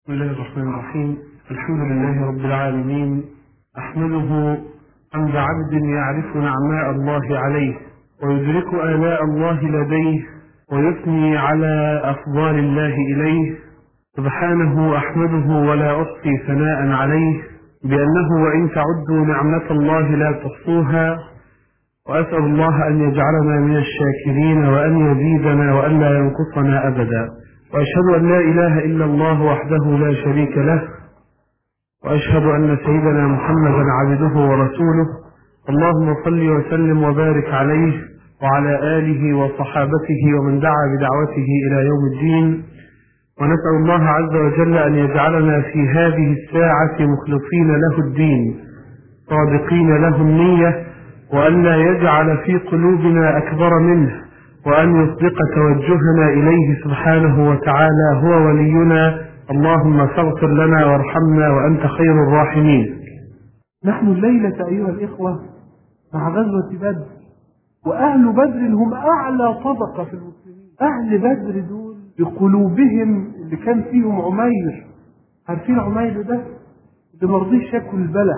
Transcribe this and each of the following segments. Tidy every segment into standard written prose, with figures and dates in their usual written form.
بسم الله الرحمن الرحيم. الحمد لله رب العالمين، أحمده حمد عبد يعرف نعماء الله عليه ويدرك آلاء الله لديه ويثني على أفضال الله إليه. سبحانه أحمده ولا أحصي ثناء عليه بأنه وإن تعدوا نعمة الله لا تحصوها، وأسأل الله أن يجعلنا من الشاكرين وأن يزيدنا وأن لا ينقصنا أبدا. وأشهد أن لا إله إلا الله وحده لا شريك له، وأشهد أن سيدنا محمدا عبده ورسوله. اللهم صل وسلم وبارك عليه وعلى آله وصحابته ومن دعا بدعوته إلى يوم الدين. ونسأل الله عز وجل أن يجعلنا في هذه الساعة مخلصين له الدين صادقين له النية، وأن لا يجعل في قلوبنا أكبر منه، وأن يصدق توجهنا إليه سبحانه وتعالى. هو ولينا، اللهم فاغفر لنا وارحمنا وأنت خير الراحمين. نحن الليلة أيها الإخوة مع غزوة بدر، وأهل بدر هم أعلى طبقة في المسلمين. أهل بدر دول بقلوبهم اللي كان فيهم عمير، عارفين عمير ده اللي مرضيش ياكل البلح؟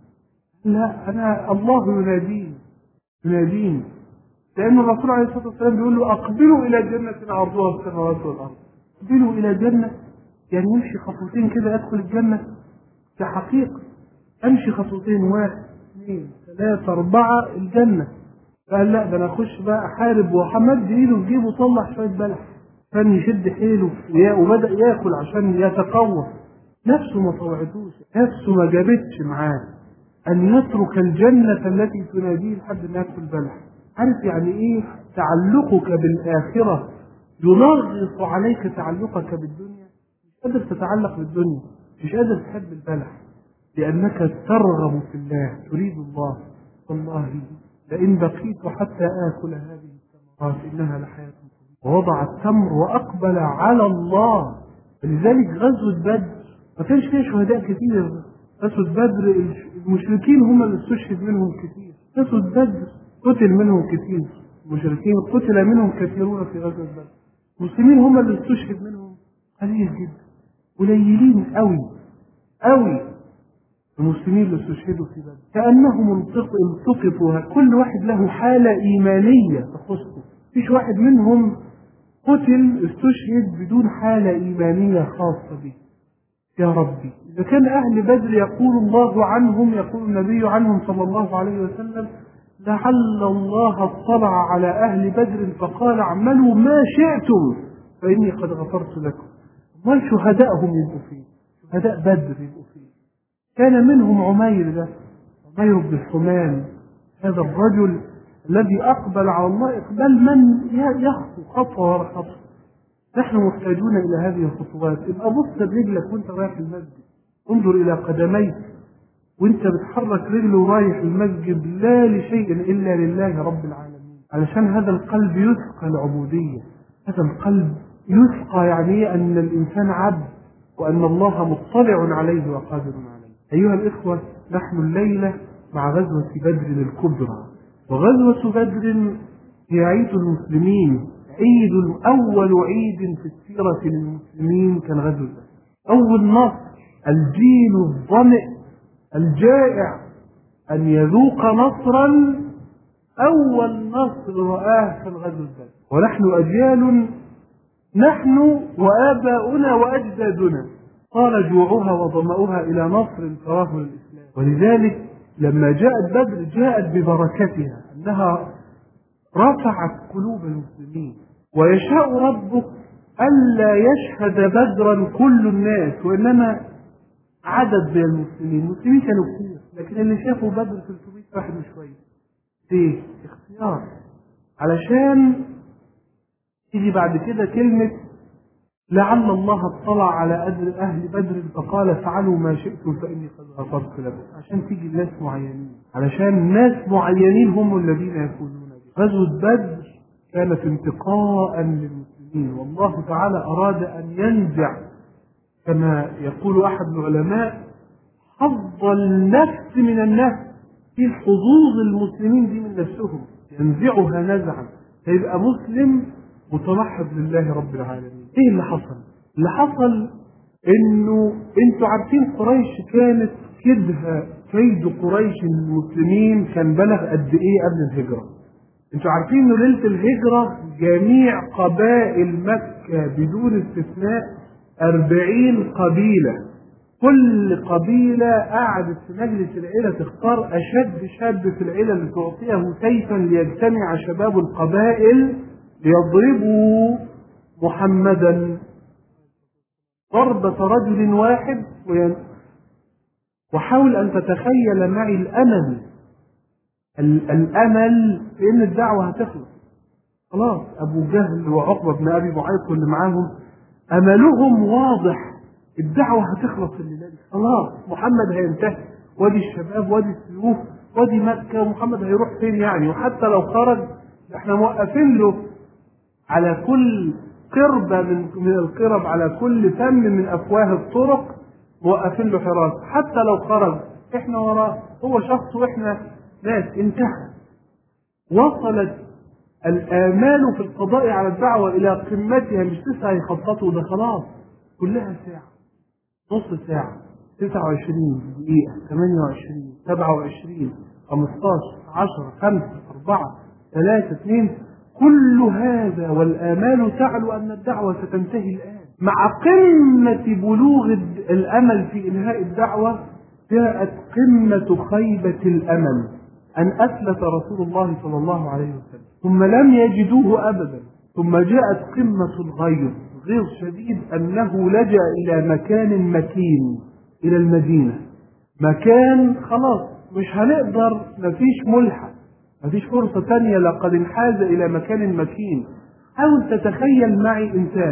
لا، أنا الله يناديني، لأن الرسول عليه الصلاة والسلام بيقول له أقبلوا إلى جنة عرضها السماوات والأرض. أقبلوا إلى جنة يعني يمشي خطوتين كده أدخل الجنة. ده حقيقة، أمشي خطوتين، 1 2 3 4 الجنة. قال لا، ده أنا أخش بقى أحارب، وحمد إيده في جيبه وطلع شوية بلح، كان يشد حيله وبدأ ياكل عشان يتقوى. نفسه ما طوعتوش، نفسه ما جابتش معاه أن يترك الجنة التي تناديه لحد ما ياكل بلح. عارف يعني إيه تعلقك بالآخرة ينغص عليك تعلقك بالدنيا؟ مش قادر تتعلق بالدنيا، مش قادر تحب البلح، لأنك ترغب في الله، تريد الله. والله لئن بقيت حتى آكل هذه الثمرات إنها لحياة طويلة. ووضع التمر وأقبل على الله. لذلك غزوة بدر ما كانش فيها شهداء كتير. غزوة بدر المشركين هم اللي استشهد منهم كتير. غزوة بدر قتل منهم كتير، المشركين قتل منهم كثيرون في غزوة بدر. المسلمين هم اللي استشهد منهم قليل جدا، قليلين قوي المسلمين اللي استشهدوا في بدر. كأنهم التقطوا، كل واحد له حالة إيمانية تخصه. مفيش واحد منهم قتل استشهد بدون حالة إيمانية خاصة به. يا ربي، إذا كان أهل بدر يقول الله عنهم، يقول النبي عنهم صلى الله عليه وسلم: لعل الله اطلع على أهل بدر فقال اعملوا ما شئتم فإني قد غفرت لكم. ما شهدائهم يبقوا فيه؟ شهداء بدر يبقوا فيه. كان منهم عمير، ده عمير بن حمام، هذا الرجل الذي أقبل على الله إقبال من يخطو خطوة ورا خطوة. نحن محتاجون إلى هذه الخطوات. ابقى بص برجلك وانت رايح المسجد، انظر إلى قدميك وانت بتحرك رجله ورايح المسجد، لا لشيء إلا لله رب العالمين، علشان هذا القلب يسقى العبودية. هذا القلب يسقى يعني أن الإنسان عبد، وأن الله مطلع عليه وقادر عليه. أيها الإخوة، نحن الليلة مع غزوة بدر الكبرى. وغزوة بدر هي عيد المسلمين، أول عيد في السيرة للمسلمين كان غزوة بدر. أول نصر، الجيل الظمئ الجائع أن يذوق نصرا، أول نصر رآه في الغزوة بدر. ونحن أجيال، نحن وآباؤنا وأجدادنا طال جوعها وظمأها إلى نصر تراه للإسلام. ولذلك لما جاءت بدر جاءت ببركتها، أنها رفعت قلوب المسلمين. ويشاء ربك ألا يشهد بدرا كل الناس، وإنما عدد من المسلمين. المسلمين كانوا كثير، لكن اللي شافوا بدر 300 واحد وشوية. ليه؟ اختيار، علشان تيجي بعد كده كلمة لعل الله اطلع على أهل بدر فقال افعلوا ما شئتم فإني قد غفرت لكم، عشان تيجي الناس معينين، علشان ناس معينين هم الذين يفوزون به. غزوة بدر كانت انتقاء للمسلمين، والله تعالى أراد أن ينزع، كما يقول أحد العلماء، حظ النفس من النفس. في حظوظ المسلمين دي من نفسهم، ينزعها نزعا، فيبقى مسلم متوحد لله رب العالمين. ايه اللي حصل؟ اللي حصل انه انتوا عارفين قريش كانت كدها، كيد قريش المسلمين كان بلغ قد ايه قبل الهجرة؟ انتوا عارفين انه ليلة الهجرة جميع قبائل مكة بدون استثناء 40 قبيلة، كل قبيلة قعدت في مجلس العيلة تختار أشد شاب في العيلة لتعطيه سيفا ليجتمع شباب القبائل ليضربوا محمدا ضربة رجل واحد. وحاول أن تتخيل معي الأمل في أن الدعوة هتخلص. خلاص أبو جهل وعقبة بن أبي معيط واللي معاهم أملهم واضح، الدعوة هتخلص الليلة دي، خلاص محمد هينتهي، وادي الشباب وادي السيوف وادي مكة، ومحمد هيروح فين يعني؟ وحتى لو خرج احنا موقفين له على كل قربة من القرب، على كل فم من أفواه الطرق موقفين له حراس، حتى لو خرج احنا وراه، هو شخص واحنا ناس. انتهى. وصلت الآمال في القضاء على الدعوة إلى قمتها، مش 9 يخططوا، ده خلاص كلها ساعة، نص ساعة، 29 دقيقة، 28، 27، 15، 10، 5، 4، 3، 2، كل هذا والآمال تعلو أن الدعوة ستنتهي الآن. مع قمة بلوغ الأمل في إنهاء الدعوة جاءت قمة خيبة الأمل أن أفلت رسول الله صلى الله عليه وسلم، ثم لم يجدوه أبدا، ثم جاءت قمة الغيظ، غيظ شديد أنه لجأ إلى مكان مكين، إلى المدينة، مكان خلاص مش هنقدر، مفيش ملحق، مفيش فرصة تانية، لقد انحاز إلى مكان مكين. حاول تتخيل معي إنسان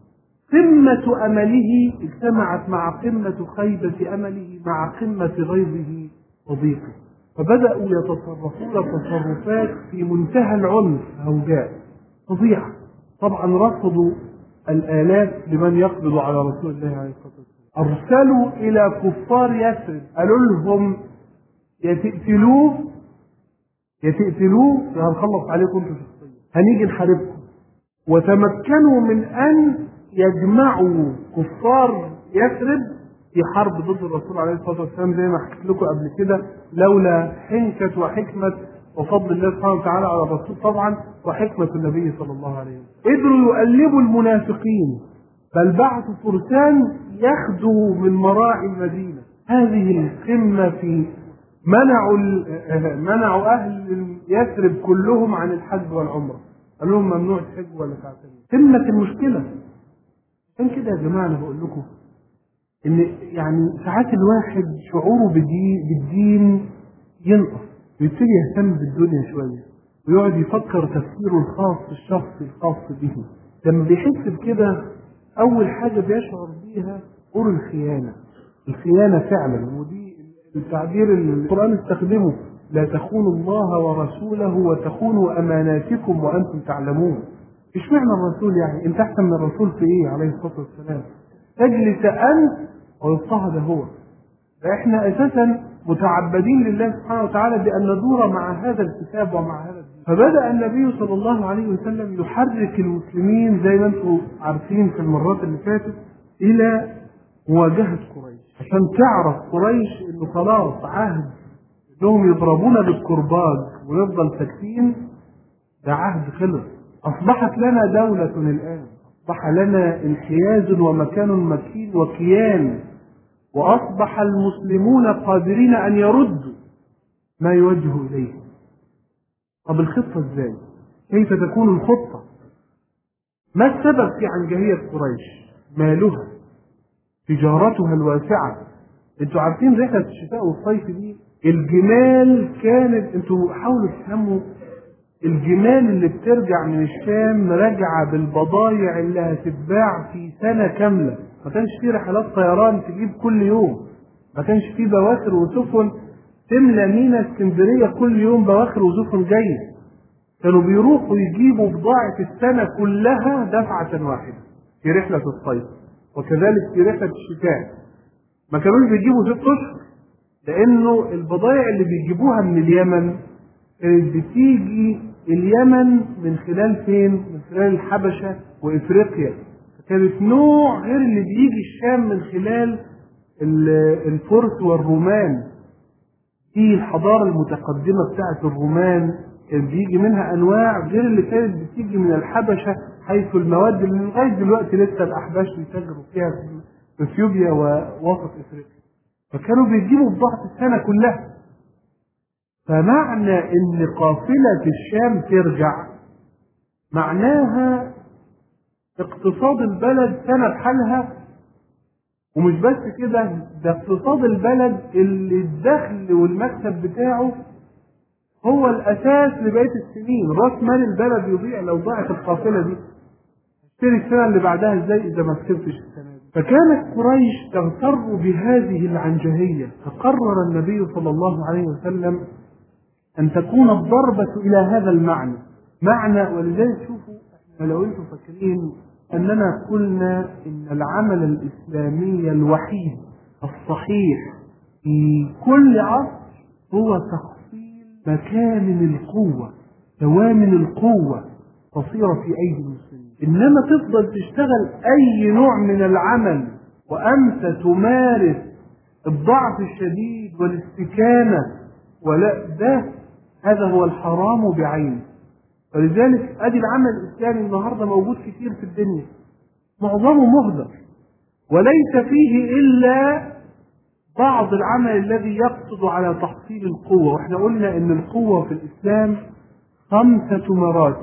قمة أمله اجتمعت مع قمة خيبة أمله مع قمة غيظه وضيقه، فبدأوا يتصرفون تصرفات في منتهى العنف هوجاء فظيعة. طبعا رفضوا الآلاف لمن يقبض على رسول الله عليه الصلاة والسلام، أرسلوا إلى كفار يثرب قالوا لهم يا تقتلوه يا هنخلص عليكم انتوا شخصيا، هنيجي نحاربكم. وتمكنوا من أن يجمعوا كفار يثرب في حرب ضد الرسول عليه الصلاة والسلام، زي ما حكيت لكم قبل كده، لولا حنكة وحكمة وفضل الله سبحانه وتعالى على الرسول طبعا وحكمة النبي صلى الله عليه وسلم. قدروا يقلبوا المنافقين، بل بعثوا فرسان يخدوا من مراعي المدينة. هذه القمة في منعوا أهل يثرب كلهم عن الحج والعمرة، قال لهم ممنوع تحج ولا تعتمر. قمة المشكلة. عشان كده يا جماعة أنا بقول لكم إن يعني ساعات الواحد شعوره بالدين ينقص ويبتدي يهتم بالدنيا شوية ويقعد يفكر تفكيره الخاص الشخصي الخاص به. لما بيحس بكده أول حاجة بيشعر بيها قول الخيانة فعلا، ودي التعبير اللي القرآن استخدمه، لا تخونوا الله ورسوله وتخونوا أماناتكم وأنتم تعلمون. إيش معنى الرسول يعني؟ أنت أحسن من الرسول في إيه عليه الصلاة والسلام؟ تجلس أنت ويضطهد هو. فإحنا أساسا متعبدين لله سبحانه وتعالى بأن ندور مع هذا الكتاب ومع هذا الدين. فبدأ النبي صلى الله عليه وسلم يحرك المسلمين زي ما أنتم عارفين في المرات اللي فاتت إلى مواجهة قريش، عشان تعرف قريش إنه خلاص عهد إنهم يضربونا بالكرباج ونفضل ساكتين، ده عهد خلص. أصبحت لنا دولة الآن، أصبح لنا انحياز ومكان مكين وكيان، وأصبح المسلمون قادرين أن يردوا ما يوجه إليه. طب الخطة إزاي؟ كيف تكون الخطة؟ ما السبب في عنجهية قريش؟ مالها، تجارتها الواسعة. انتوا عارفين رحلة الشتاء والصيف دي الجمال كانت، انتوا حاولوا تفهموا، الجمال اللي بترجع من الشام راجعة بالبضايع اللي هتتباع في سنة كاملة. ما كانش في رحلات طيران تجيب كل يوم، ما كانش في بواخر وسفن تملى مينا اسكندرية كل يوم بواخر وسفن جاية. كانوا بيروحوا يجيبوا بضاعة السنة كلها دفعة واحدة في رحلة الصيف، وكذلك في رحلة الشتاء. ما كانوش بيجيبوا 6 أشهر، لأنه البضائع اللي بيجيبوها من اليمن كانت بتيجي اليمن من خلال فين؟ من خلال الحبشة وإفريقيا. كانت نوع غير اللي بيجي الشام من خلال الفرس والرومان. دي الحضارة المتقدمة بتاعت الرومان كان بيجي منها أنواع غير اللي كانت بتيجي من الحبشة، حيث المواد اللي لغاية دلوقتي لسه الأحباش بيتاجروا فيها في اثيوبيا ووسط افريقيا. فكانوا بيجيبوا بضاعة السنة كلها. فمعنى ان قافلة الشام ترجع معناها اقتصاد البلد سنة بحالها. ومش بس كده، ده اقتصاد البلد اللي الدخل والمكسب بتاعه هو الاساس لبقية السنين. راس مال البلد يضيع لو ضاعت القافلة دي. اشتري السنة اللي بعدها ازاي اذا ما كسبتش السنة دي؟ فكانت قريش تغتر بهذه العنجهية. فقرر النبي صلى الله عليه وسلم أن تكون الضربة إلى هذا المعنى. ولذلك شوفوا، لو أنتم فاكرين أننا قلنا إن العمل الإسلامي الوحيد الصحيح في كل عصر هو تحصيل مكامن القوة، دوامن القوة تصير في أيدي المسلمين. إنما تفضل تشتغل أي نوع من العمل وأنت تمارس الضعف الشديد والاستكانة، ولا هذا هو الحرام بعينه. ولذلك ادي العمل الاسلامي النهارده موجود كتير في الدنيا، معظمه مهدر وليس فيه الا بعض العمل الذي يقصد على تحصيل القوه. واحنا قلنا ان القوه في الاسلام 5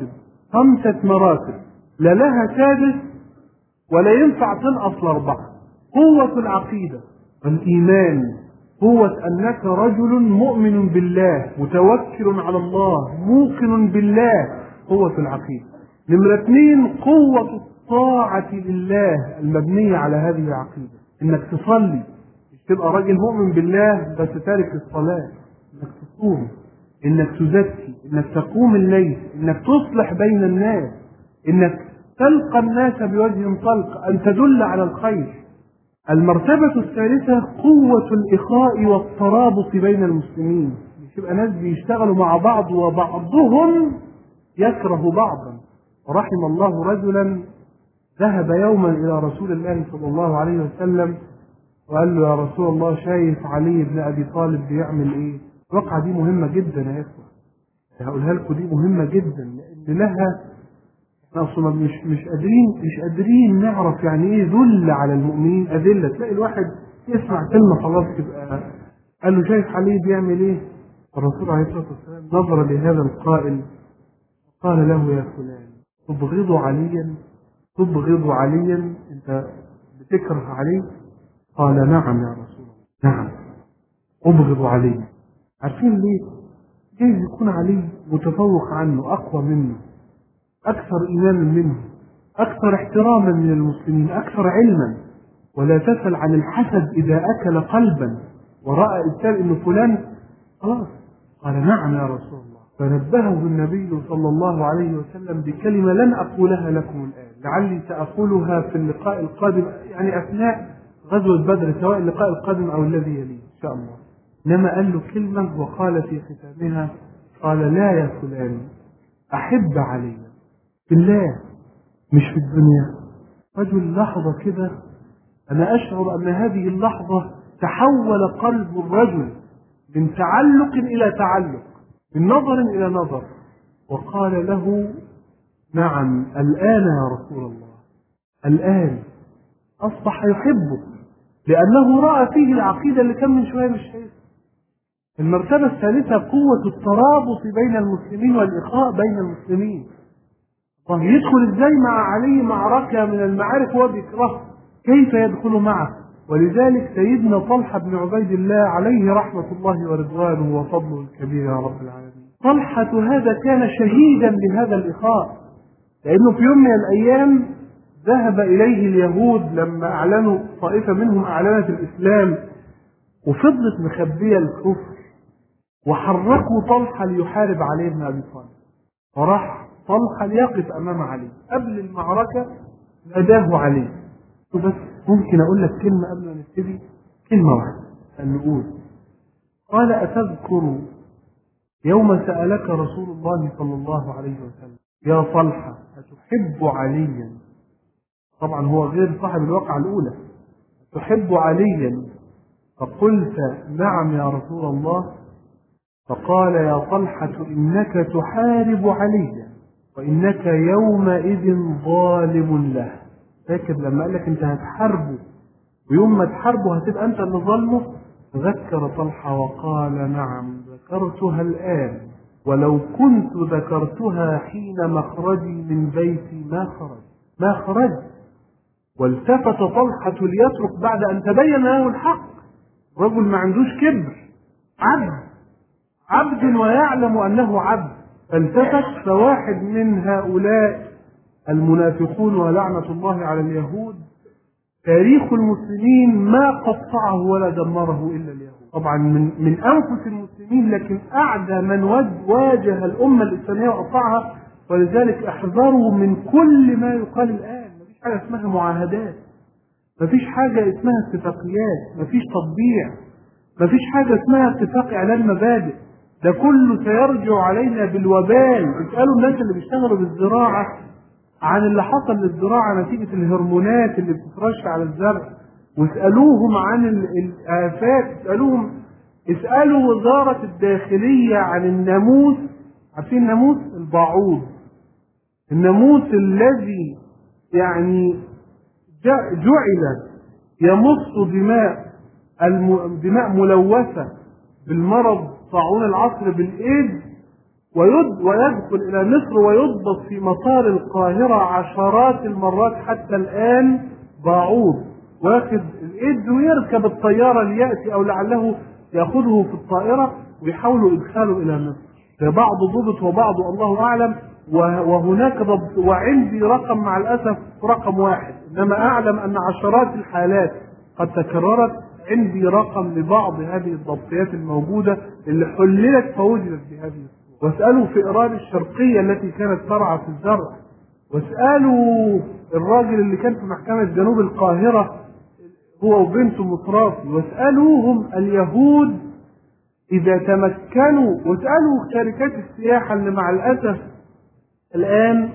مراتب لا لها سادس ولا ينفع تنقص ل4. قوه العقيده والايمان، قوة أنك رجل مؤمن بالله متوكل على الله موقن بالله، قوة العقيدة. نمرة 2 قوة الطاعة لله المبنية على هذه العقيدة، إنك تصلي، مش تبقى راجل مؤمن بالله بس تارك الصلاة، إنك تصوم، إنك تزكي، إنك تقوم الليل، إنك تصلح بين الناس، إنك تلقى الناس بوجه طلق، أن تدل على الخير. المرتبة الثالثة قوة الإخاء والترابط بين المسلمين، مش يبقى ناس بيشتغلوا مع بعض وبعضهم يكره بعضا. ورحم الله رجلا ذهب يوما إلى رسول الله صلى الله عليه وسلم وقال له: يا رسول الله، شايف علي بن أبي طالب بيعمل إيه؟ الواقعة دي مهمة جدا يا إخوة، هقولها لكم، دي مهمة جدا لأن لها اصلا مش قادرين نعرف يعني ايه ذل على المؤمنين اذله. تلاقي الواحد يسمع كلمه خلاص تبقى قال له: شايف علي بيعمل ايه؟ الرسول عليه الصلاه والسلام نظر لهذا القائل قال له: يا فلان، تبغض عليا؟ انت بتكره علي؟ قال: نعم يا رسول الله، نعم ابغض علي. عارفين ليه؟ جايز يكون علي متفوق عنه، اقوى منه، أكثر إيمانا منه، أكثر احتراما من المسلمين، أكثر علما. ولا تسأل عن الحسد إذا أكل قلبا ورأى إنسان إنه فلان خلاص. قال: نعم يا رسول الله. فنبهه النبي صلى الله عليه وسلم بكلمة لن أقولها لكم الآن، لعلي سأقولها في اللقاء القادم، يعني أثناء غزوة بدر، سواء اللقاء القادم أو الذي يليه إن شاء الله. إنما قال له كلمة وقال في ختامها: قال: لا يا فلان، أحب علي بالله مش في الدنيا. رجل لحظة كده أنا أشعر أن هذه اللحظة تحول قلب الرجل من تعلق إلى تعلق، من نظر إلى نظر، وقال له: نعم الآن يا رسول الله، الآن أصبح يحبه، لأنه رأى فيه العقيدة اللي كان من شوية مش شايفها. المرتبة الثالثة قوة الترابط بين المسلمين والإخاء بين المسلمين. طب يدخل ازاي مع علي معركة من المعارك وهو بيكرهه؟ كيف يدخل معه؟ ولذلك سيدنا طلحة بن عبيد الله عليه رحمة الله ورضوانه وفضله الكبير يا رب العالمين، طلحة هذا كان شهيدا لهذا الإخاء، لأنه في يوم من الأيام ذهب إليه اليهود لما أعلنوا، طائفة منهم أعلنت الإسلام وفضلت مخبية الكفر، وحركوا طلحة ليحارب عليه بن أبي طالب. فراح طلحة ليقف أمام علي قبل المعركة، ناداه علي. بس ممكن أقول لك كلمة قبل ما نبتدي؟ كلمة واحدة أن نقول. قال: أتذكر يوم سألك رسول الله صلى الله عليه وسلم: يا طلحة، أتحب عليا؟ طبعا هو غير صاحب الواقعة الأولى. تحب عليا؟ فقلت نعم يا رسول الله. فقال يا طلحة إنك تحارب عليا وإنك يومئذ ظالم له. فاكر لما قال لك أنت هتحاربه ويوم ما تحاربه هتبقى أنت اللي ظلمه؟ ذكر طلحة وقال نعم ذكرتها الآن، ولو كنت ذكرتها حين مخرجي من بيتي ما خرج. والتفت طلحة ليترك بعد أن تبين له الحق. رجل ما عندوش كبر، عبد ويعلم أنه عبد. فالتفت، فواحد من هؤلاء المنافقون ولعنة الله على اليهود تاريخ المسلمين ما قطعه ولا دمره إلا اليهود. طبعا من أنفس المسلمين، لكن أعدى من واجه الأمة الإسلامية وقطعها. ولذلك احذروا من كل ما يقال الآن. مفيش حاجة اسمها معاهدات، مفيش حاجة اسمها اتفاقيات، مفيش تطبيع، مفيش حاجة اسمها اتفاق إعلان مبادئ. ده كله سيرجع علينا بالوبال. اسألوا الناس اللي بيشتغلوا بالزراعة عن اللي حصل للزراعة نتيجة الهرمونات اللي بتترش على الزرع، واسألوهم عن الآفات. اسألوا وزارة الداخلية عن الناموس. عارفين الناموس؟ الباعوض، الناموس الذي يعني جعل يمص دماء ملوثة بالمرض طاعون العصر بالإيدز، ويدخل إلى مصر ويضبط في مطار القاهرة عشرات المرات حتى الآن. باعوض واخد الإيدز ويركب الطيارة ليأتي أو لعله يأخذه في الطائرة ويحاولوا إدخاله إلى مصر. بعض ضبط وبعض الله أعلم، وهناك ضبط. وعندي رقم مع الأسف رقم واحد، إنما أعلم أن عشرات الحالات قد تكررت. عندي رقم لبعض هذه الضبطيات الموجودة اللي حللت فوجدت بهذه الصورة. واسألوا في إيران الشرقية التي كانت ترعى في الزرع، واسألوا الراجل اللي كان في محكمة جنوب القاهرة هو وبنته مصرافي، واسألوهم اليهود إذا تمكنوا، واسألوا شركات السياحة اللي مع الأسف الآن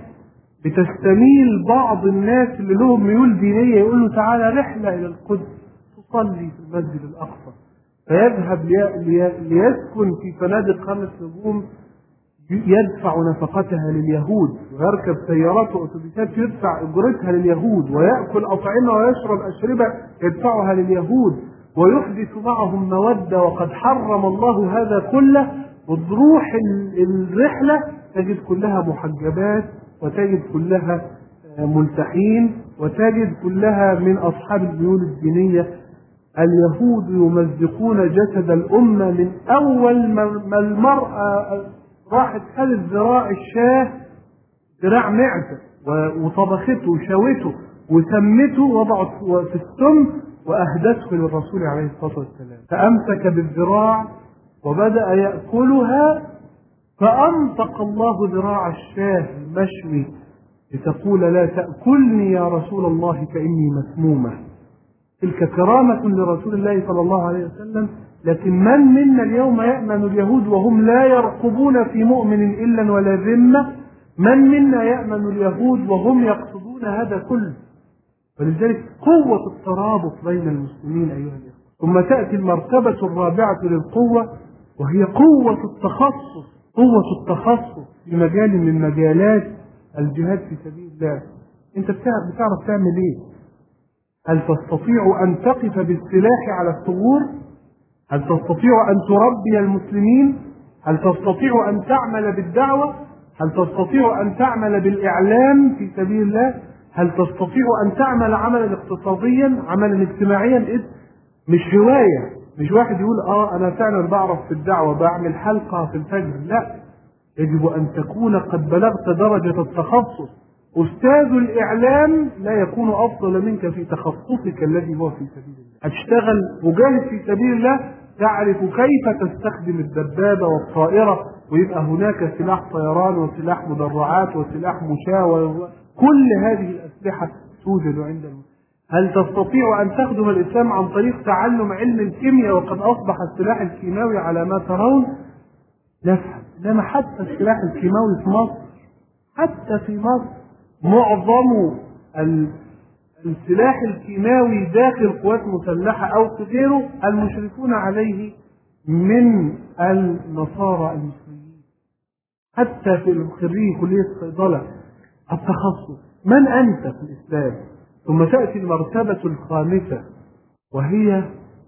بتستميل بعض الناس اللي لهم ميول دينية، يقول له تعالى رحلة إلى القدس تصلي في المسجد الأقصى، فيذهب ليسكن في فنادق 5 نجوم يدفع نفقتها لليهود، ويركب سيارات وأتوبيسات يدفع أجرتها لليهود، ويأكل أطعمة ويشرب أشربة يدفعها لليهود، ويحدث معهم مودة. وقد حرم الله هذا كله. وتروح الرحلة تجد كلها محجبات، وتجد كلها ملتحين، وتجد كلها من أصحاب الميول الدينية. اليهود يمزقون جسد الأمة من أول ما المرأة راحت خلت ذراع الشاه، ذراع معزة، وطبخته وشوته وسمته، وضعت في السم وأهدته للرسول عليه الصلاة والسلام، فأمسك بالذراع وبدأ يأكلها، فأنطق الله ذراع الشاه المشوي لتقول لا تأكلني يا رسول الله فإني مسمومة. تلك كرامة لرسول الله صلى الله عليه وسلم. لكن من منا اليوم يأمن اليهود وهم لا يرقبون في مؤمن إلا ولا ذمة؟ من منا يأمن اليهود وهم يقصدون هذا كله؟ ولذلك قوة الترابط بين المسلمين أيها الأخوة. ثم تأتي المرتبة الرابعة للقوة، وهي قوة التخصص في مجال من مجالات الجهاد في سبيل الله. انت بتعرف تعمل ايه؟ هل تستطيع ان تقف بالسلاح على الثغور؟ هل تستطيع ان تربي المسلمين؟ هل تستطيع ان تعمل بالدعوة؟ هل تستطيع ان تعمل بالاعلام في سبيل الله؟ هل تستطيع ان تعمل عملا اقتصاديا، عملا اجتماعيا؟ مش هواية، مش واحد يقول انا فعلا بعرف في الدعوة بعمل حلقة في الفجر. لا، يجب ان تكون قد بلغت درجة التخصص. أستاذ الإعلام لا يكون أفضل منك في تخصصك الذي هو في سبيل الله. هتشتغل مجاهد في سبيل الله، تعرف كيف تستخدم الدبابة والطائرة، ويبقى هناك سلاح طيران وسلاح مدرعات وسلاح مشاة، كل هذه الأسلحة توجد عند المسلمين. هل تستطيع أن تخدم الإسلام عن طريق تعلم علم الكيمياء وقد أصبح السلاح الكيماوي على ما ترون؟ نفهم. إنما حتى السلاح الكيماوي في مصر، حتى في مصر معظم السلاح الكيماوي داخل قوات مسلحة أو في غيره المشرفون عليه من النصارى المسلمين. حتى في خريج كلية الصيدلة التخصص، من أنت في الإسلام؟ ثم تأتي المرتبة الخامسة وهي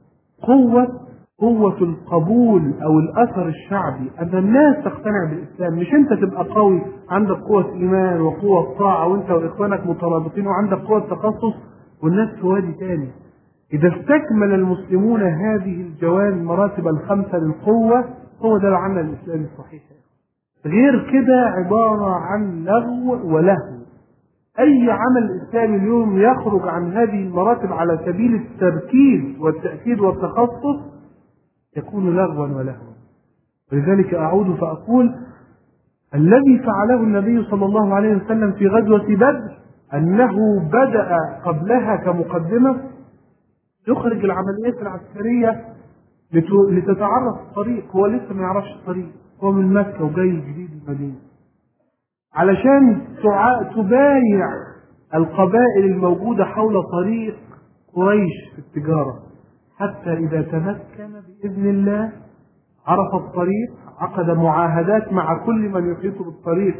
قوة القبول أو الأثر الشعبي، أن الناس تقتنع بالإسلام. مش أنت تبقى قوي عندك قوة إيمان وقوة طاعة وأنت وإخوانك مترابطين وعندك قوة تخصص والناس في وادي تاني. إذا استكمل المسلمون هذه الجوانب المراتب الخمسة للقوة، هو ده العمل الإسلامي الصحيح. غير كده عبارة عن لغو ولهو. أي عمل إسلامي اليوم يخرج عن هذه المراتب على سبيل التركيز والتأكيد والتخصص يكون لغوا ولهوا. ولذلك أعود فأقول الذي فعله النبي صلى الله عليه وسلم في غزوة بدر أنه بدأ قبلها كمقدمة يخرج العمليات العسكرية لتتعرف الطريق. هو لسه ما يعرفش الطريق، هو من مكة وجاي جديد المدينة، علشان تبايع القبائل الموجودة حول طريق قريش في التجارة، حتى إذا تمكن بإذن الله عرف الطريق، عقد معاهدات مع كل من يحيط بالطريق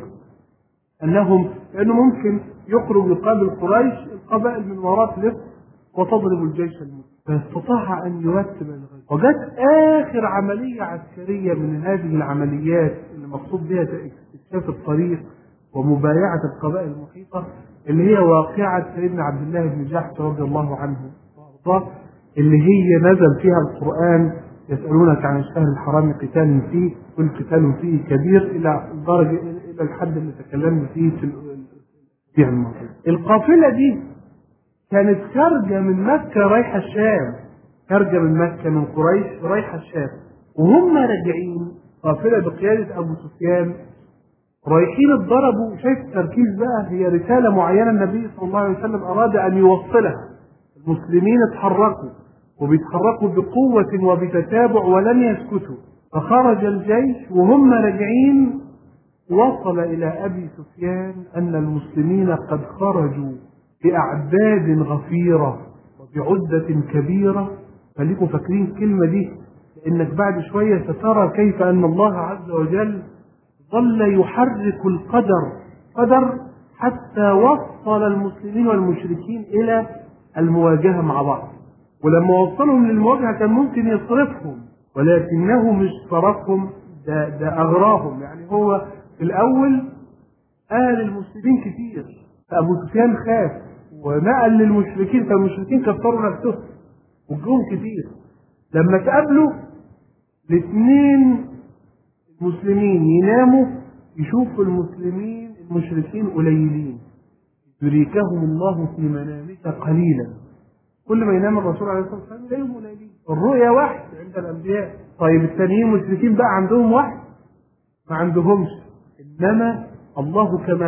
لأنه ممكن يخرج يقابل قريش، القبائل من وراء تلف وتضرب الجيش المسلم، فاستطاع أن يرتب الغزو. وجت آخر عملية عسكرية من هذه العمليات اللي مقصود بها استكشاف الطريق ومبايعة القبائل المحيطة، اللي هي واقعة سيدنا عبد الله بن جحش رضي الله عنه وارضاه، اللي هي نزل فيها القرآن يسألونك عن الشهر الحرام قتال فيه والقتال فيه كبير، إلى درجة إلى الحد اللي تكلمنا فيه في الأسبوع الماضي. القافلة دي كانت خارجة من مكة رايحة الشام، خارجة من مكة من قريش رايحة الشام، وهم راجعين قافلة بقيادة أبو سفيان رايحين اتضربوا. شايف التركيز بقى؟ هي رسالة معينة النبي صلى الله عليه وسلم أراد أن يوصلها. المسلمين اتحركوا وبيتحركوا بقوة وبتتابع ولم يسكتوا، فخرج الجيش وهم راجعين وصل إلى أبي سفيان أن المسلمين قد خرجوا بأعداد غفيرة وبعدة كبيرة. خليكم فاكرين الكلمة دي، لأنك بعد شوية سترى كيف أن الله عز وجل ظل يحرك القدر حتى وصل المسلمين والمشركين إلى المواجهة مع بعض. ولما وصلهم للمواجهة كان ممكن يصرفهم، ولكنه مش صرفهم، ده أغراهم. يعني هو في الأول قال المسلمين كتير، فأبو سفيان خاف ونقل للمشركين، فالمشركين كفروا نفسهم وجوهم كتير. لما تقابلوا الاثنين المسلمين يناموا يشوفوا المشركين قليلين، يريكهم الله في منامك قليلا. كل ما ينام الرسول عليه الصلاة والسلام يلاقيهم قليلين. الرؤيا وحي عند الأنبياء. طيب الثانيين مشركين بقى عندهم وحي؟ ما عندهمش، إنما الله كما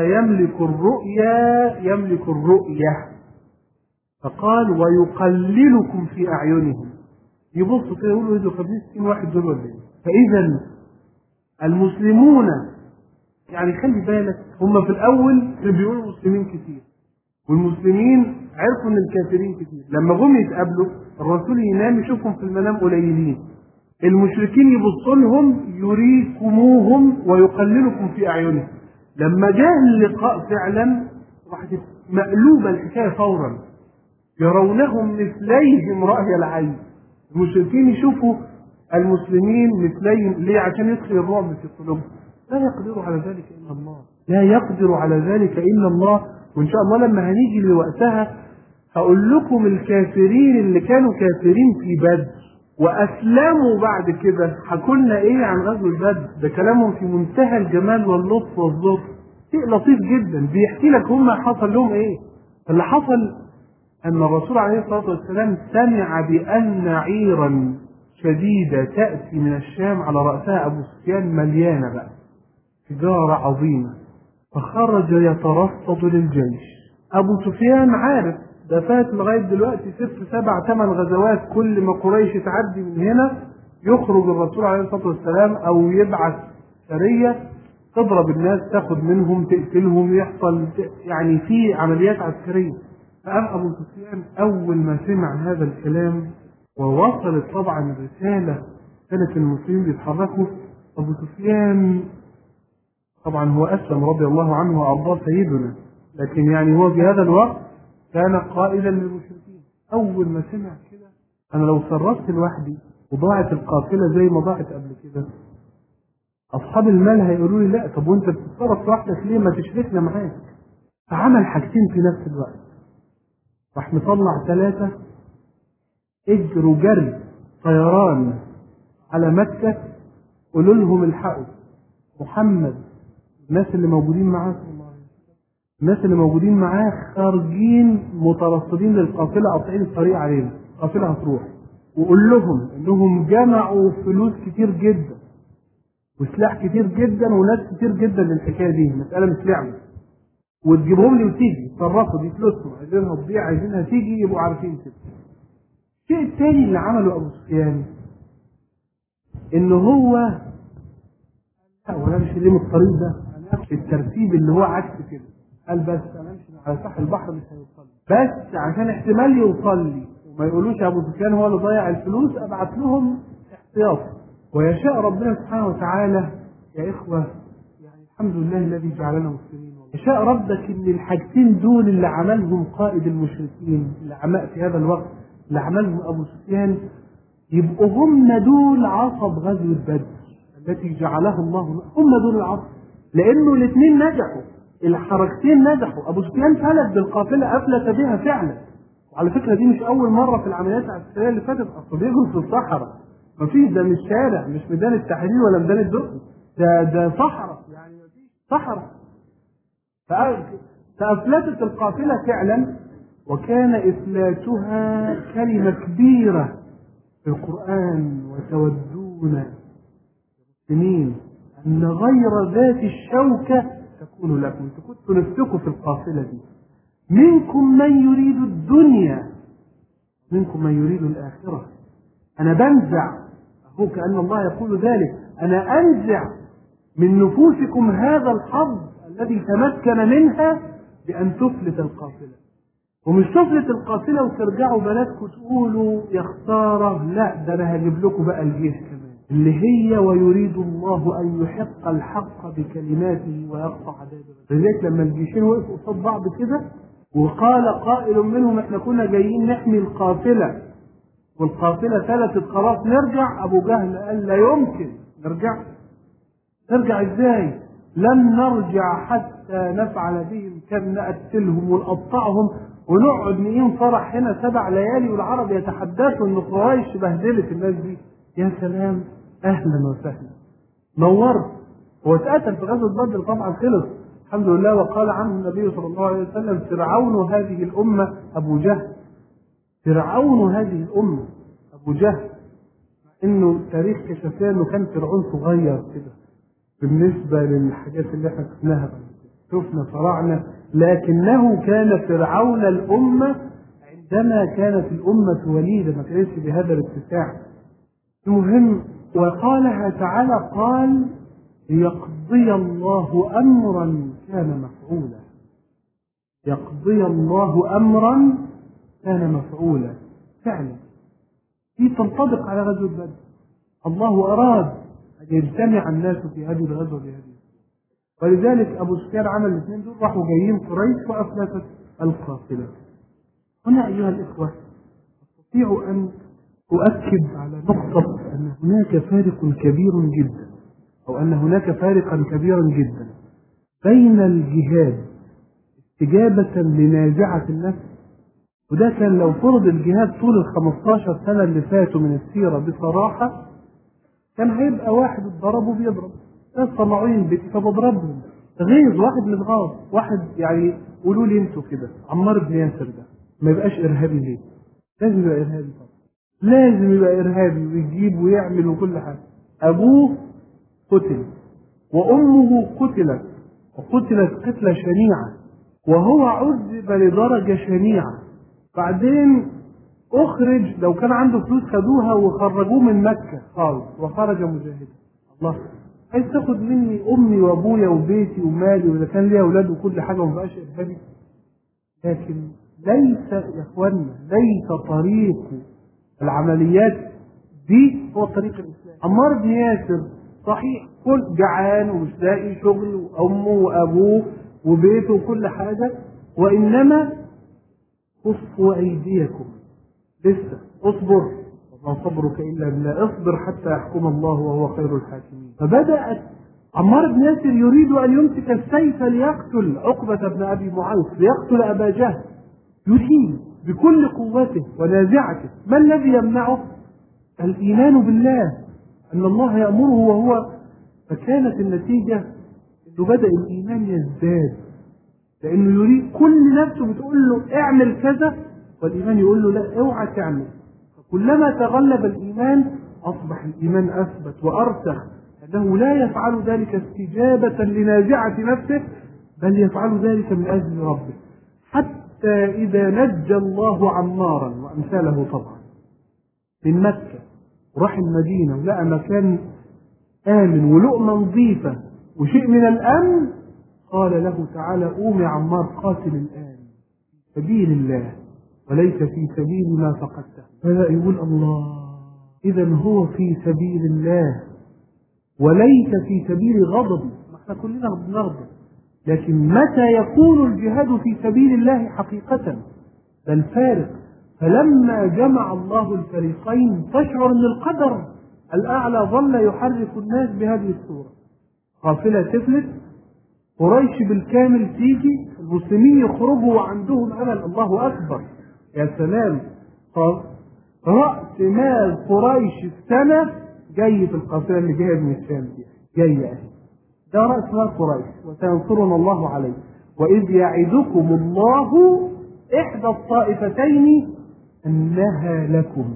يملك الرؤيا فقال ويقللكم في أعينهم. يبصوا كده يقولوا إذا 50 واحد دول ولا إيه؟ فإذا المسلمون يعني خلي بالك، هم في الأول كانوا بيقولوا المسلمين كتير والمسلمين عرفوا ان الكافرين كتير. لما جم يتقابلوا الرسول ينام يشوفهم في المنام قليلين، المشركين يبصوا لهم يريكموهم ويقللكم في اعينهم. لما جاء اللقاء فعلا راحت مقلوبه الحكايه فورا، يرونهم مثليهم راي العين. المشركين يشوفوا المسلمين مثليهم، ليه؟ عشان يدخل الرعب في قلوبهم. لا يقدر على ذلك الا الله، لا يقدر على ذلك الا الله. وإن شاء الله لما هنيجي لوقتها هقول لكم الكافرين اللي كانوا كافرين في بدر وأسلموا بعد كده حكولنا إيه عن غزوة بدر. ده كلامهم في منتهى الجمال واللطف والظرف، شيء لطيف جدا. بيحكي لك هم حصل لهم إيه. اللي حصل أن الرسول عليه الصلاة والسلام سمع بأن عيرا شديدة تأتي من الشام على رأسها أبو سفيان مليانة بقى تجارة عظيمة، فخرج يترصد للجيش. أبو سفيان عارف ده فات لغاية دلوقتي 6 7 8 غزوات، كل ما قريش تعدي من هنا يخرج الرسول عليه الصلاة والسلام أو يبعث سرية تضرب الناس، تاخد منهم، تقتلهم، يحصل يعني في عمليات عسكرية. فقام أبو سفيان أول ما سمع هذا الكلام ووصلت طبعا الرسالة، كانت المسلمين بيتحركوا، أبو سفيان طبعا هو أسلم رضي الله عنه وأرضاه سيدنا، لكن يعني هو في هذا الوقت كان قائدا للمشركين. أول ما سمع كده، أنا لو سربت لوحدي وضاعت القافلة زي ما ضاعت قبل كده، أصحاب المال هيقولوا لي لا، طب وأنت بتتصرف لوحدك ليه؟ ما تشركنا معاك. فعمل حاجتين في نفس الوقت، راح مطلع 3 اجروا جري طيران على مكة، قولوا لهم الحقوا محمد، الناس اللي موجودين معاه الناس اللي موجودين معاه خارجين مترصدين للقافلة قاطعين الطريق علينا، القافلة هتروح، وقول لهم انهم جمعوا فلوس كتير جدا وسلاح كتير جدا وناس كتير جدا للحكايه دي، مساله مش لعبه، وتجيبهم لي وتيجي تصرفوا، دي فلوسهم عايزينها تضيع عايزينها تيجي، يبقوا عارفين كده. الشيء الثاني اللي عمله ابو سفيان ان هو ولا امشي ليه من الطريق ده، انا الترتيب اللي هو عكس كده، قال بس انا امشي على ساحل البحر مش هيوصل لي، بس عشان احتمال يوصل لي وما يقولوش ابو سفيان هو اللي ضيع الفلوس، ابعت لهم احتياط. ويشاء ربنا سبحانه وتعالى يا اخوه، يعني الحمد لله الذي جعلنا مسلمين، يشاء ربك ان الحاجتين دول اللي عملهم قائد المشركين اللي عمل في هذا الوقت، اللي عملهم ابو سفيان، يبقوا هم دول عصب غزوه بدر التي جعلها الله، هم دول العصر، لانه الاثنين نجحوا، الحركتين نجحوا. ابو سفيان فلت بالقافله، افلت بها فعلا، وعلى فكره دي مش اول مره في العمليات العسكريه اللي فاتت، اصل بيجروا في الصحراء، مفيش، ده مش شارع، مش ميدان التحرير ولا ميدان الدقي، ده صحراء، يعني مفيش صحراء. فافلتت القافله فعلا، وكان افلاتها كلمه كبيره في القران، وتودون سنين أن غير ذات الشوكة تكون لكم، انتوا كنتوا نفسكم في القافلة دي، منكم من يريد الدنيا منكم من يريد الآخرة، أنا بنزع، هو كأن الله يقول ذلك، أنا أنزع من نفوسكم هذا الحظ الذي تمكن منها بأن تفلت القافلة، ومش تفلت القافلة وترجعوا بلدكم تقولوا يا خسارة، لا، ده أنا هجيب لكم بقى الجيش كمان اللي هي ويريد الله أن يحق الحق بكلماته ويقطع دابر. لذلك لما الجيشين وقفوا قصاد بعض كده وقال قائل منهم احنا كنا جايين نحمي القافلة والقافلة فلتت خلاص نرجع، أبو جهل قال لا يمكن نرجع ازاي؟ لن نرجع حتى نفعل بهم، كان نقتلهم ونقطعهم ونقعد نقيم فرح هنا 7 ليالي والعرب يتحدثوا ان قريش بهدلت الناس دي. يا سلام، اهلا وسهلا، نورت. هو اتقتل في غزوه بدر طبعا، خلص الحمد لله، وقال عنه النبي صلى الله عليه وسلم فرعون هذه الامه ابو جهل، فرعون هذه الامه ابو جهل، انه تاريخ كشف انه كان فرعون صغير كده بالنسبه للحاجات اللي احنا شفناها، شفنا فراعنه، لكنه كان فرعون الامه عندما كانت الامه وليده، ما كانتش بهذا الاتساع. المهم، وقالها تعالى، قال ليقضي الله امرا كان مفعولا، يقضي الله امرا كان مفعولا، فعلا دي تنطبق على غزوه بدر، الله اراد ان يجتمع الناس في هذه الغزوه بهذه، ولذلك ابو سفيان عمل الاثنين دول، راحوا جايين قريش وافلتت القافله. هنا ايها الاخوه استطيع ان أؤكد على نقطة أن هناك فارق كبير جدا، أو أن هناك فارقا كبيرا جدا بين الجهاد استجابة لنازعة النفس، وده كان لو فرض الجهاد طول 15 سنة اللي فاتوا من السيرة بصراحة، كان هيبقى واحد اتضرب وبيضرب، ناس طلعوين بيتي فبضربهم، غيظ، واحد متغاظ، واحد يعني قولوا لي انتوا كده، عمار بن ياسر ده ما يبقاش إرهابي ليه؟ لازم يبقى إرهابي طبعا، لازم يبقى إرهابي ويجيب ويعمل وكل حاجة. أبوه قتل وأمه قتلت، وقتلت قتلة شنيعة، وهو عذب لدرجة شنيعة، بعدين أخرج، لو كان عنده فلوس خدوها وخرجوه من مكة خالص وخرج مجاهدا. الله، عايز تاخد مني أمي وأبويا وبيتي ومالي وإذا كان لي أولاد وكل حاجة ومبقاش إرهابي؟ لكن ليس يا اخوانا، ليس طريق العمليات دي هو طريق الاسلام. عمار بن ياسر صحيح كل جعان ومش لاقي شغل وامه وابوه وبيته وكل حاجه، وانما كفوا ايديكم، لسه اصبر وما صبرك الا بالله، اصبر حتى يحكم الله وهو خير الحاكمين. فبدات عمار بن ياسر يريد ان يمسك السيف ليقتل عقبه بن ابي معيط، ليقتل ابا جهل، يريد بكل قوته ونازعته. ما الذي يمنعه؟ الايمان بالله، ان الله يامره وهو. فكانت النتيجه انه بدا الايمان يزداد، لانه يريد، كل نفسه بتقول له اعمل كذا، والايمان يقول له لا اوعى تعمل. فكلما تغلب الايمان اصبح الايمان اثبت وارسخ، انه لا يفعل ذلك استجابه لنازعه نفسه، بل يفعل ذلك من اجل ربه. حتى اذا نجى الله عمارا وامثاله طبعا من مكه وراح المدينه ولقى مكان امن ولقمه نظيفه وشيء من الامن، قال له تعالى قوم يا عمار قاتل الآن في سبيل الله وليس في سبيل ما فقدته. فلا يقول الله، إذا هو في سبيل الله وليس في سبيل غضبه. ما احنا كلنا بنغضب، لكن متى يكون الجهاد في سبيل الله حقيقة؟ ده الفارق. فلما جمع الله الفريقين تشعر أن القدر الأعلى ظل يحرك الناس بهذه الصورة. قافلة تفلت، قريش بالكامل تيجي، المسلمين يخرجوا وعندهم امل. الله اكبر، يا سلام. رأس مال قريش السنة جاي في القافلة اللي جاية من الشام دي، جاية اهي. ده رأس مال قريش، وسينصرنا الله عليه. وإذ يعدكم الله إحدى الطائفتين أنها لكم.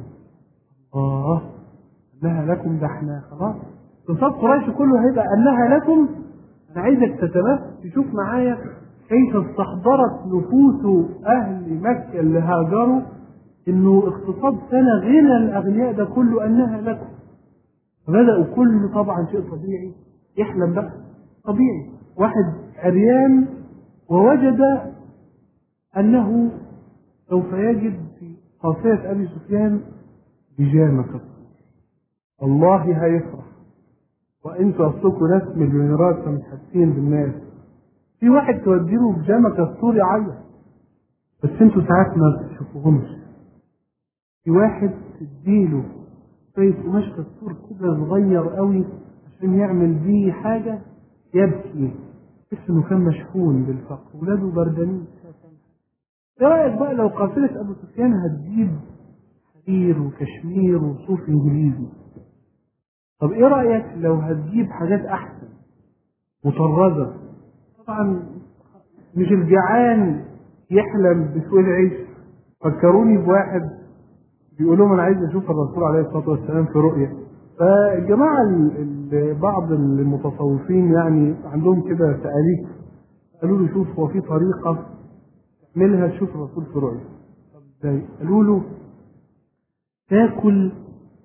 أنها لكم، ده احنا خلاص تصاب قريش كله هيبقى أنها لكم. أنا عايزك تشوف معايا كيف استحضرت نفوس أهل مكة اللي هاجروا إنه اقتصاد سنة غنى الأغنياء ده كله أنها لكم. فبدأوا كل طبعا شيء طبيعي يحلم بقى طبيعي. واحد عريان ووجد أنه سوف يجد في قافلة أبي سفيان بيجامة كثير، والله هيفرح. وانتوا اصلكم ناس مليونيرات فمش حاسين بالناس. في واحد توديله بيجامه كستور يعيط، بس انتوا ساعات ما بتشوفوهمش. في واحد تديله شويه قماش كستور كده صغير قوي عشان يعمل بيه حاجه يبكي، تحس انه كان مشحون بالفقر، ولاده بردانين. ايه رايك بقى لو قافله ابو سفيان هتجيب حرير وكشمير وصوف انجليزي؟ طب ايه رأيك لو هتجيب حاجات احسن مطرزة؟ طبعا مش الجعان يحلم بسوء العيش. فكروني بواحد بيقول لهم انا عايز اشوف الرسول عليه الصلاة والسلام في رؤية. فالجماعة بعض المتصوفين يعني عندهم كده تقاليد، قالوا له شوف هو في طريقة تعملها تشوف الرسول في رؤية. طب ازاي؟ قالوا له تاكل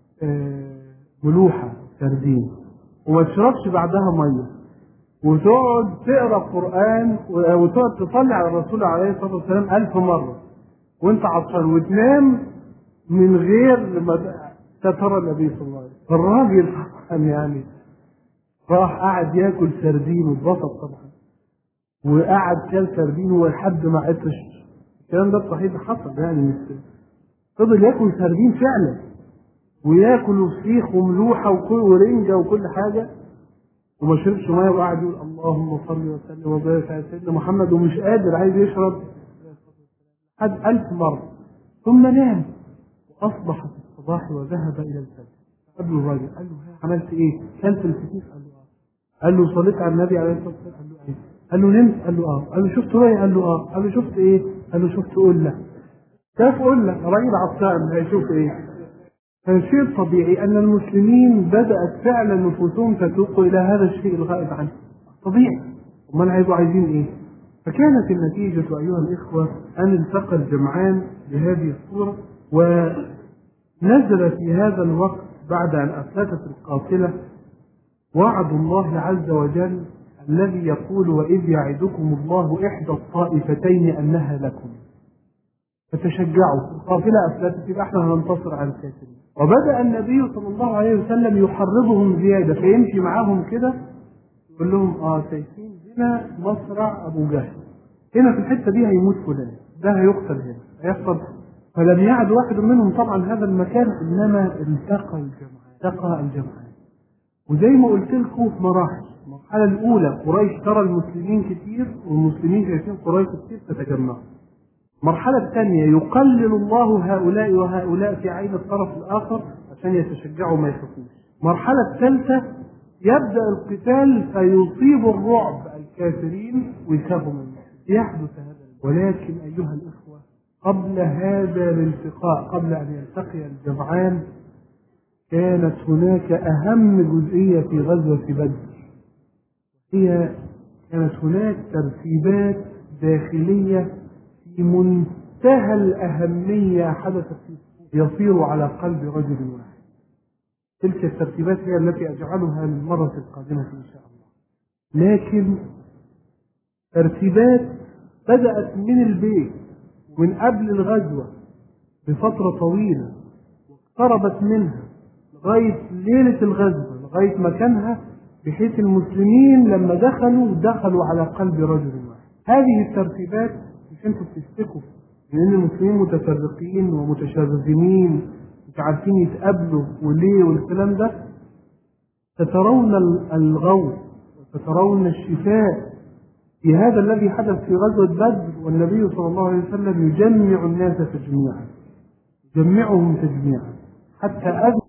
ملوحة سردين وما تشربش بعدها ميه، وتقعد تقرا قرآن وتقعد تصلي على الرسول عليه الصلاة والسلام 1000 مرة وانت عطشان، وتنام من غير ما ترى النبي صلى الله عليه وسلم. الراجل طبعا يعني راح قعد ياكل سردين واتبسط طبعا، وقعد كل سردين ولحد ما عطش. الكلام ده صحيح حصل يعني، مش فضل ياكل سردين فعلا، وياكل فسيخ وملوحه ورنجه وكل حاجه، وما شربش ميه، وقعد يقول اللهم صل وسلم وبارك على سيدنا محمد، ومش قادر عايز يشرب حد 1000 مره. ثم نام واصبح في الصباح وذهب الى الفجر. قابله الراجل قال له عملت ايه؟ كلت الفسيخ؟ قال له قال له صليت على النبي عليه الصلاه والسلام؟ قال له ايه؟ قال له نمت؟ قال له قال له شفت رؤيا؟ قال له قال له شفت ايه؟ قال له شفت قله. كيف قله؟ راجل عطشان هيشوف ايه؟ فالشيء الطبيعي أن المسلمين بدأت فعلا نفوسهم تتوق إلى هذا الشيء الغائب عنه. طبيعي، امال هيبقوا عايزين إيه؟ فكانت النتيجة أيها الإخوة أن التقى الجمعان بهذه الصورة، ونزل في هذا الوقت بعد أن أفلتت القافلة وعد الله عز وجل الذي يقول وإذ يعدكم الله إحدى الطائفتين أنها لكم. فتشجعوا، القافلة أفلتت، يبقى احنا هننتصر على الكافرين. وبدأ النبي صلى الله عليه وسلم يحرضهم زيادة، فيمشي معاهم كده يقول لهم شايفين هنا مصرع أبو جهل، هنا في الحتة دي هيموت فلان، ده هيقتل هنا، هيحصل. فلم يعد واحد منهم طبعا هذا المكان، إنما التقى الجمعان. وزي ما قلت لكم في مراحل، المرحلة الأولى قريش ترى المسلمين كتير والمسلمين شايفين قريش كتير فتجمعوا. المرحلة الثانية يقلل الله هؤلاء وهؤلاء في عين الطرف الآخر عشان يتشجعوا ما يخافوش. المرحلة الثالثة يبدأ القتال فيصيب الرعب الكافرين ويخافوا منه. يحدث هذا. ولكن أيها الإخوة، قبل هذا الالتقاء، قبل أن يلتقي الجمعان، كانت هناك أهم جزئية في غزوة بدر، هي كانت هناك ترتيبات داخلية في منتهى الأهمية حدثت يصير على قلب رجل واحد. تلك الترتيبات هي التي أجعلها للمرة القادمة إن شاء الله. لكن ترتيبات بدأت من البيت ومن قبل الغزوة بفترة طويلة، واقتربت منها لغاية ليلة الغزوة، لغاية مكانها، بحيث المسلمين لما دخلوا على قلب رجل واحد. هذه الترتيبات مش انتوا بتشتكوا لأن المسلمين متفرقين ومتشرذمين مش عارفين يتقابلوا وليه والكلام ده، سترون الغوث وسترون الشفاء في هذا الذي حدث في غزوة بدر. والنبي صلى الله عليه وسلم يجمع الناس تجميعا، يجمعهم تجميعا حتى